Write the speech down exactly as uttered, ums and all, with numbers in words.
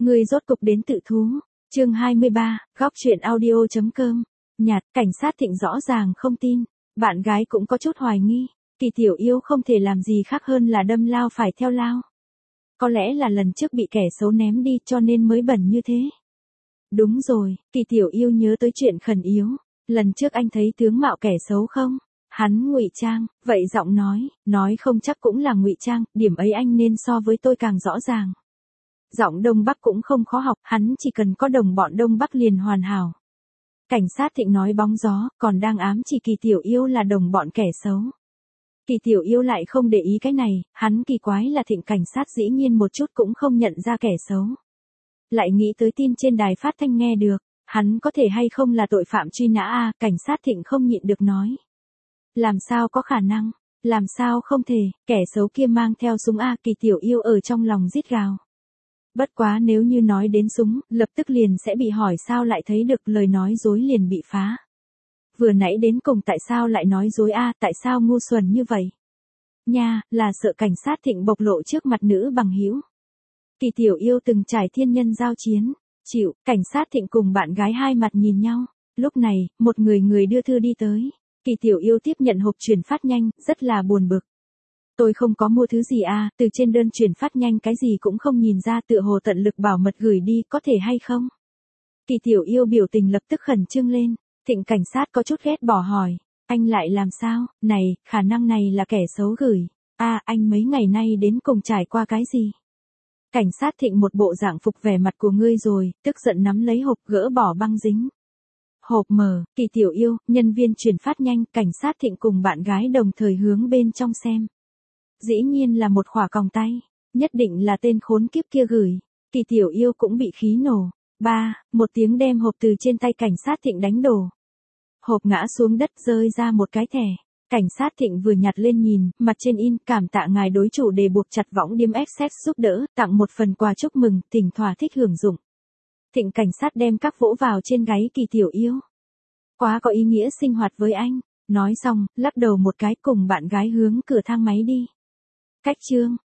Ngươi rốt cục đến tự thú. Chương hai mươi ba, góc truyện audio chấm com. Nhạt, cảnh sát Thịnh rõ ràng không tin, bạn gái cũng có chút hoài nghi, Kỳ Tiểu Yêu không thể làm gì khác hơn là đâm lao phải theo lao. Có lẽ là lần trước bị kẻ xấu ném đi cho nên mới bẩn như thế. Đúng rồi, Kỳ Tiểu Yêu nhớ tới chuyện khẩn yếu, lần trước anh thấy tướng mạo kẻ xấu không? Hắn ngụy trang, vậy giọng nói, nói không chắc cũng là ngụy trang, điểm ấy anh nên so với tôi càng rõ ràng. Giọng Đông Bắc cũng không khó học, hắn chỉ cần có đồng bọn Đông Bắc liền hoàn hảo. Cảnh sát Thịnh nói bóng gió, còn đang ám chỉ Kỳ Tiểu Yêu là đồng bọn kẻ xấu. Kỳ Tiểu Yêu lại không để ý cái này, hắn kỳ quái là Thịnh cảnh sát dĩ nhiên một chút cũng không nhận ra kẻ xấu. Lại nghĩ tới tin trên đài phát thanh nghe được, hắn có thể hay không là tội phạm truy nã a, cảnh sát Thịnh không nhịn được nói. Làm sao có khả năng, làm sao không thể, kẻ xấu kia mang theo súng a, Kỳ Tiểu Yêu ở trong lòng rít gào. Bất quá nếu như nói đến súng, lập tức liền sẽ bị hỏi sao lại thấy được, lời nói dối liền bị phá. Vừa nãy đến cùng tại sao lại nói dối a, tại sao ngu xuẩn như vậy? Nha, là sợ cảnh sát Thịnh bộc lộ trước mặt nữ bằng hữu. Kỳ Tiểu Yêu từng trải thiên nhân giao chiến, chịu, cảnh sát Thịnh cùng bạn gái hai mặt nhìn nhau. Lúc này, một người người đưa thư đi tới. Kỳ Tiểu Yêu tiếp nhận hộp chuyển phát nhanh, rất là buồn bực. Tôi không có mua thứ gì à, từ trên đơn chuyển phát nhanh cái gì cũng không nhìn ra, tựa hồ tận lực bảo mật gửi đi, có thể hay không? Kỳ Tiểu Yêu biểu tình lập tức khẩn trương lên. Thịnh cảnh sát có chút ghét bỏ hỏi, anh lại làm sao? Này, khả năng này là kẻ xấu gửi. À, anh mấy ngày nay đến cùng trải qua cái gì? Cảnh sát Thịnh một bộ dạng phục vẻ mặt của ngươi rồi, tức giận nắm lấy hộp gỡ bỏ băng dính. Hộp mở, Kỳ Tiểu Yêu, nhân viên chuyển phát nhanh, cảnh sát Thịnh cùng bạn gái đồng thời hướng bên trong xem. Dĩ nhiên là một khỏa còng tay, nhất định là tên khốn kiếp kia gửi. Kỳ Tiểu Yêu cũng bị khí nổ. Ba, một tiếng đem hộp từ trên tay cảnh sát Thịnh đánh đổ. Hộp ngã xuống đất rơi ra một cái thẻ. Cảnh sát Thịnh vừa nhặt lên nhìn, mặt trên in, cảm tạ ngài đối chủ đề buộc chặt võng điếm Access giúp đỡ, tặng một phần quà chúc mừng, thỉnh thỏa thích hưởng dụng. Thịnh cảnh sát đem các vỗ vào trên gáy Kỳ Tiểu Yêu. Quá có ý nghĩa sinh hoạt với anh. Nói xong, lắc đầu một cái cùng bạn gái hướng cửa thang máy đi. Cách chương,